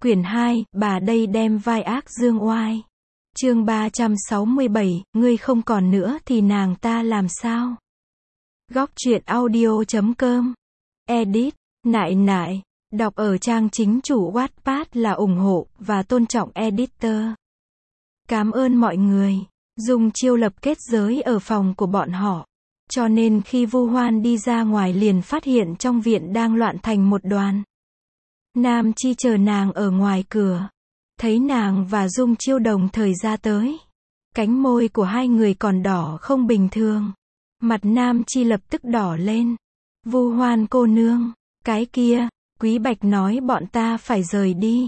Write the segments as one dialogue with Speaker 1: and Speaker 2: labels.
Speaker 1: Quyển 2, bà đây đem vai ác dương oai. Chương 367, ngươi không còn nữa thì nàng ta làm sao? Góc truyện audio.com. Edit, nại. Đọc ở trang chính chủ Wattpad là ủng hộ và tôn trọng editor. Cảm ơn mọi người. Dung Chiêu lập kết giới ở phòng của bọn họ. Cho nên khi Vu Hoan đi ra ngoài liền phát hiện trong viện đang loạn thành một đoàn. Nam Chi chờ nàng ở ngoài cửa. Thấy nàng và Dung Chiêu đồng thời ra tới. Cánh môi của hai người còn đỏ không bình thường. Mặt Nam Chi lập tức đỏ lên. Vu Hoan cô nương, cái kia, Quý Bạch nói bọn ta phải rời đi.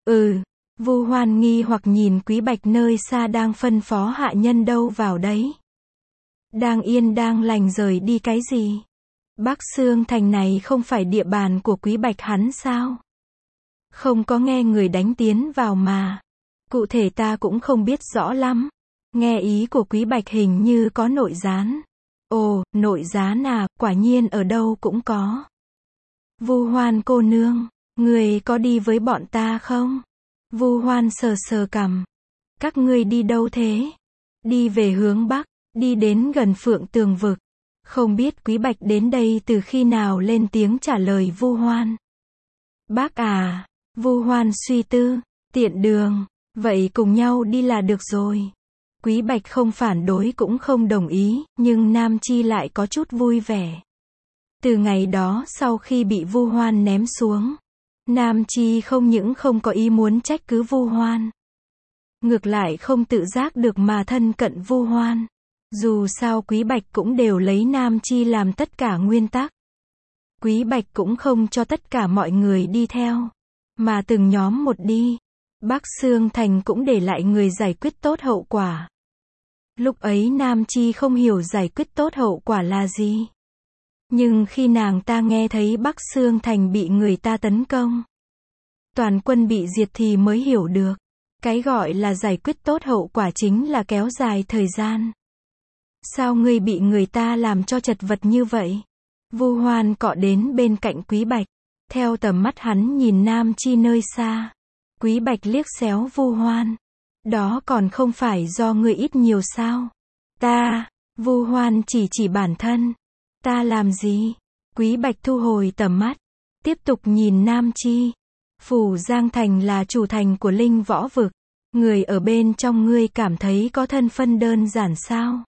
Speaker 1: Vu Hoan nghi hoặc nhìn Quý Bạch nơi xa đang phân phó hạ nhân đâu vào đấy. Đang yên đang lành rời đi cái gì? Bắc Xương Thành này không phải địa bàn của Quý Bạch hắn sao? Không có nghe người đánh tiến vào mà. Cụ thể ta cũng không biết rõ lắm. Nghe ý của Quý Bạch hình như có nội gián. Ồ, nội gián à, quả nhiên ở đâu cũng có. Vu Hoan cô nương, người có đi với bọn ta không? Vu Hoan sờ cằm. Các ngươi đi đâu thế? Đi về hướng Bắc, đi đến gần Phượng Tường Vực. Không biết Quý Bạch đến đây từ khi nào lên tiếng trả lời Vu Hoan. Bác à, Vu Hoan suy tư, tiện đường, vậy cùng nhau đi là được rồi. Quý Bạch không phản đối cũng không đồng ý, nhưng Nam Chi lại có chút vui vẻ. Từ ngày đó sau khi bị Vu Hoan ném xuống, Nam Chi không những không có ý muốn trách cứ Vu Hoan. Ngược lại không tự giác được mà thân cận Vu Hoan. Dù sao Quý Bạch cũng đều lấy Nam Chi làm tất cả nguyên tắc. Quý Bạch cũng không cho tất cả mọi người đi theo, mà từng nhóm một đi. Bắc Xương Thành cũng để lại người giải quyết tốt hậu quả. Lúc ấy Nam Chi không hiểu giải quyết tốt hậu quả là gì. Nhưng khi nàng ta nghe thấy Bắc Xương Thành bị người ta tấn công, toàn quân bị diệt thì mới hiểu được. Cái gọi là giải quyết tốt hậu quả chính là kéo dài thời gian. Sao ngươi bị người ta làm cho chật vật như vậy? Vu Hoan cọ đến bên cạnh Quý Bạch. Theo tầm mắt hắn nhìn Nam Chi nơi xa. Quý Bạch liếc xéo Vu Hoan. Đó còn không phải do ngươi ít nhiều sao? Ta, Vu Hoan chỉ bản thân. Ta làm gì? Quý Bạch thu hồi tầm mắt. Tiếp tục nhìn Nam Chi. Phủ Giang Thành là chủ thành của Linh Võ Vực. Người ở bên trong ngươi cảm thấy có thân phân đơn giản sao?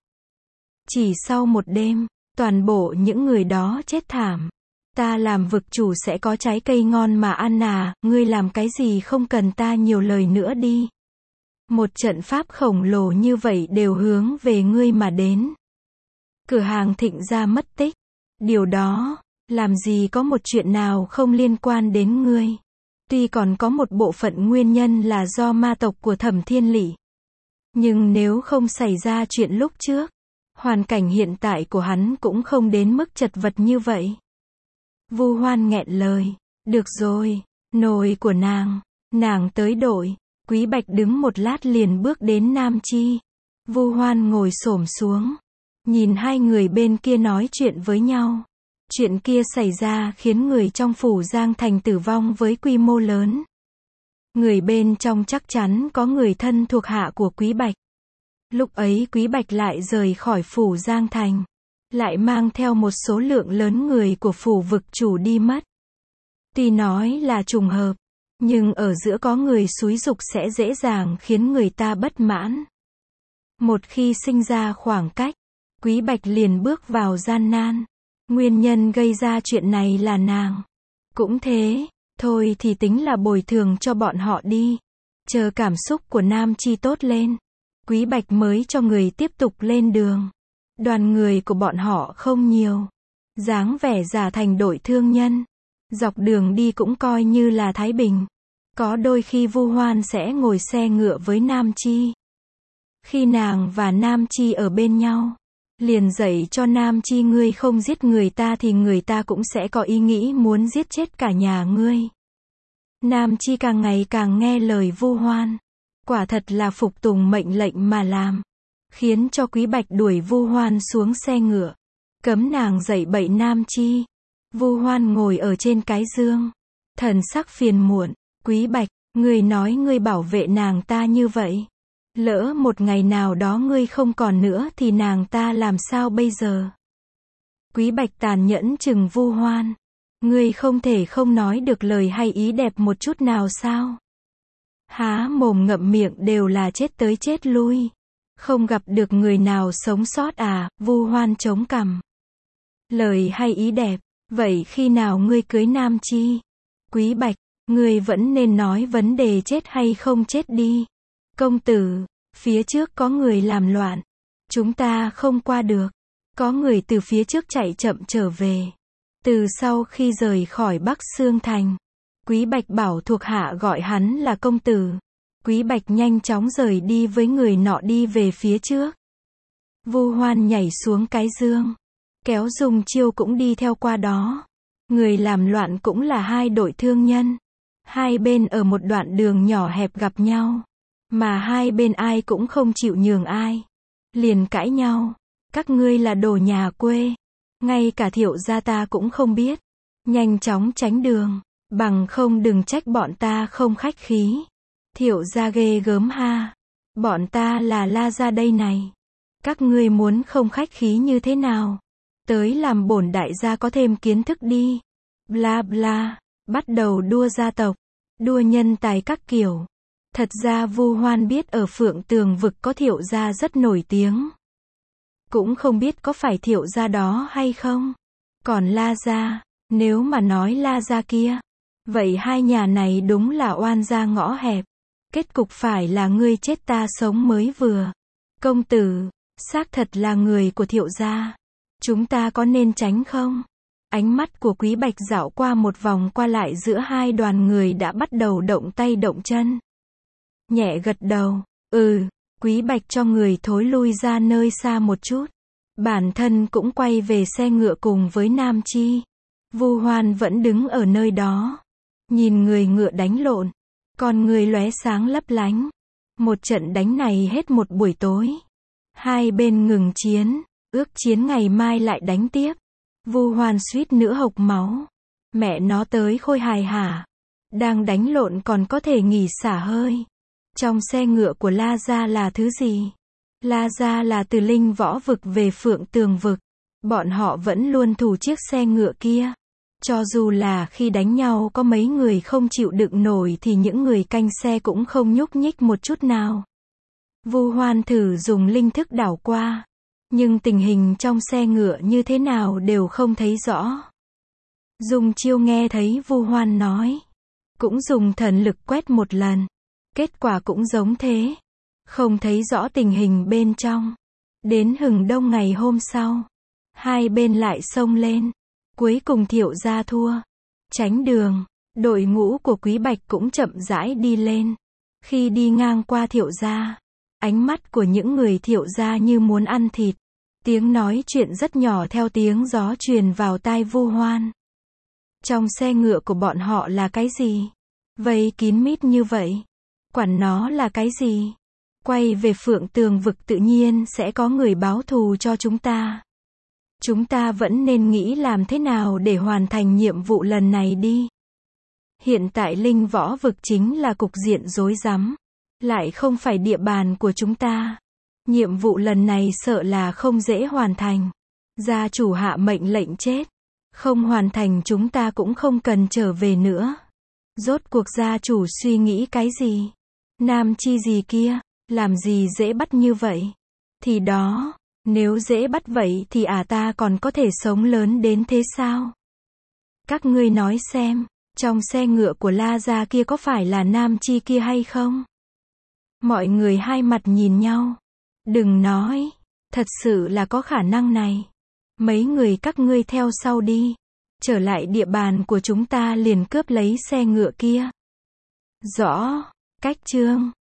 Speaker 1: Chỉ sau một đêm, toàn bộ những người đó chết thảm. Ta làm vực chủ sẽ có trái cây ngon mà ăn à, ngươi làm cái gì không cần ta nhiều lời nữa đi. Một trận pháp khổng lồ như vậy đều hướng về ngươi mà đến. Cửa hàng Thịnh gia mất tích. Điều đó, làm gì có một chuyện nào không liên quan đến ngươi. Tuy còn có một bộ phận nguyên nhân là do ma tộc của Thẩm Thiên Lị. Nhưng nếu không xảy ra chuyện lúc trước, hoàn cảnh hiện tại của hắn cũng không đến mức chật vật như vậy. Vu Hoan nghẹn lời. Được rồi, nồi của nàng tới đội. Quý Bạch đứng một lát liền bước đến Nam Chi. Vu Hoan ngồi xổm xuống. Nhìn hai người bên kia nói chuyện với nhau. Chuyện kia xảy ra khiến người trong phủ Giang Thành tử vong với quy mô lớn. Người bên trong chắc chắn có người thân thuộc hạ của Quý Bạch. Lúc ấy Quý Bạch lại rời khỏi phủ Giang Thành. Lại mang theo một số lượng lớn người của phủ vực chủ đi mất. Tuy nói là trùng hợp, nhưng ở giữa có người xúi giục sẽ dễ dàng khiến người ta bất mãn. Một khi sinh ra khoảng cách, Quý Bạch liền bước vào gian nan. Nguyên nhân gây ra chuyện này là nàng. Cũng thế, thôi thì tính là bồi thường cho bọn họ đi. Chờ cảm xúc của Nam Chi tốt lên, Quý Bạch mới cho người tiếp tục lên đường. Đoàn người của bọn họ không nhiều. Dáng vẻ giả thành đội thương nhân. Dọc đường đi cũng coi như là thái bình. Có đôi khi Vu Hoan sẽ ngồi xe ngựa với Nam Chi. Khi nàng và Nam Chi ở bên nhau, liền dạy cho Nam Chi ngươi không giết người ta thì người ta cũng sẽ có ý nghĩ muốn giết chết cả nhà ngươi. Nam Chi càng ngày càng nghe lời Vu Hoan. Quả thật là phục tùng mệnh lệnh mà làm. Khiến cho Quý Bạch đuổi Vu Hoan xuống xe ngựa. Cấm nàng dạy bậy Nam Chi. Vu Hoan ngồi ở trên cái dương. Thần sắc phiền muộn. Quý Bạch, Ngươi nói ngươi bảo vệ nàng ta như vậy. Lỡ một ngày nào đó ngươi không còn nữa thì nàng ta làm sao bây giờ? Quý Bạch tàn nhẫn trừng Vu Hoan. Ngươi không thể không nói được lời hay ý đẹp một chút nào sao? Há mồm ngậm miệng đều là chết tới chết lui. Không gặp được người nào sống sót à? Vu Hoan chống cằm. Lời hay ý đẹp, vậy khi nào ngươi cưới Nam Chi? Quý Bạch, ngươi vẫn nên nói vấn đề chết hay không chết đi. Công tử, phía trước có người làm loạn. Chúng ta không qua được. Có người từ phía trước chạy chậm trở về. Từ sau khi rời khỏi Bắc Xương Thành, Quý Bạch bảo thuộc hạ gọi hắn là công tử. Quý Bạch nhanh chóng rời đi với người nọ đi về phía trước. Vu Hoan nhảy xuống cái giường, kéo Dung Chiêu cũng đi theo qua đó. Người làm loạn cũng là hai đội thương nhân. Hai bên ở một đoạn đường nhỏ hẹp gặp nhau. Mà hai bên ai cũng không chịu nhường ai. Liền cãi nhau. Các ngươi là đồ nhà quê. Ngay cả Thiệu gia ta cũng không biết. Nhanh chóng tránh đường. Bằng không đừng trách bọn ta không khách khí. Thiệu gia ghê gớm ha. Bọn ta là La gia đây này. Các ngươi muốn không khách khí như thế nào? Tới làm bổn đại gia có thêm kiến thức đi. Bla bla. Bắt đầu đua gia tộc. Đua nhân tài các kiểu. Thật ra Vu Hoan biết ở Phượng Tường vực có Thiệu gia rất nổi tiếng. Cũng không biết có phải Thiệu gia đó hay không. Còn La gia, nếu mà nói La gia kia, vậy hai nhà này đúng là oan gia ngõ hẹp. Kết cục phải là ngươi chết ta sống mới vừa. Công tử, xác thật là người của Thiệu gia. Chúng ta có nên tránh không? Ánh mắt của Quý Bạch dạo qua một vòng qua lại giữa hai đoàn người đã bắt đầu động tay động chân. Nhẹ gật đầu, Quý Bạch cho người thối lui ra nơi xa một chút. Bản thân cũng quay về xe ngựa cùng với Nam Chi. Vu Hoan vẫn đứng ở nơi đó. Nhìn người ngựa đánh lộn. Con người lóe sáng lấp lánh. Một trận đánh này hết một buổi tối. Hai bên ngừng chiến. Ước chiến ngày mai lại đánh tiếp. Vu Hoan suýt nữa hộc máu. Mẹ nó tới khôi hài hả? Đang đánh lộn còn có thể nghỉ xả hơi. Trong xe ngựa của La gia là thứ gì? La gia là từ Linh Võ vực về Phượng Tường vực. Bọn họ vẫn luôn thủ chiếc xe ngựa kia. Cho dù là khi đánh nhau có mấy người không chịu đựng nổi thì những người canh xe cũng không nhúc nhích một chút nào. Vu Hoan thử dùng linh thức đảo qua. Nhưng tình hình trong xe ngựa như thế nào đều không thấy rõ. Dung Chiêu nghe thấy Vu Hoan nói. Cũng dùng thần lực quét một lần. Kết quả cũng giống thế. Không thấy rõ tình hình bên trong. Đến hừng đông ngày hôm sau. Hai bên lại xông lên. Cuối cùng Thiệu gia thua. Tránh đường. Đội ngũ của Quý Bạch cũng chậm rãi đi lên. Khi đi ngang qua Thiệu gia. Ánh mắt của những người Thiệu gia như muốn ăn thịt. Tiếng nói chuyện rất nhỏ theo tiếng gió truyền vào tai Vu Hoan. Trong xe ngựa của bọn họ là cái gì? Vây kín mít như vậy. Quản nó là cái gì? Quay về Phượng Tường vực tự nhiên sẽ có người báo thù cho chúng ta. Chúng ta vẫn nên nghĩ làm thế nào để hoàn thành nhiệm vụ lần này đi. Hiện tại Linh Võ vực chính là cục diện rối rắm. Lại không phải địa bàn của chúng ta. Nhiệm vụ lần này sợ là không dễ hoàn thành. Gia chủ hạ mệnh lệnh chết. Không hoàn thành chúng ta cũng không cần trở về nữa. Rốt cuộc gia chủ suy nghĩ cái gì? Nam Chi gì kia, làm gì dễ bắt như vậy? Thì đó, nếu dễ bắt vậy thì ta còn có thể sống lớn đến thế sao? Các ngươi nói xem, trong xe ngựa của La gia kia có phải là Nam Chi kia hay không? Mọi người hai mặt nhìn nhau. Đừng nói, thật sự là có khả năng này. Mấy người các ngươi theo sau đi. Trở lại địa bàn của chúng ta liền cướp lấy xe ngựa kia. Rõ, cách chương.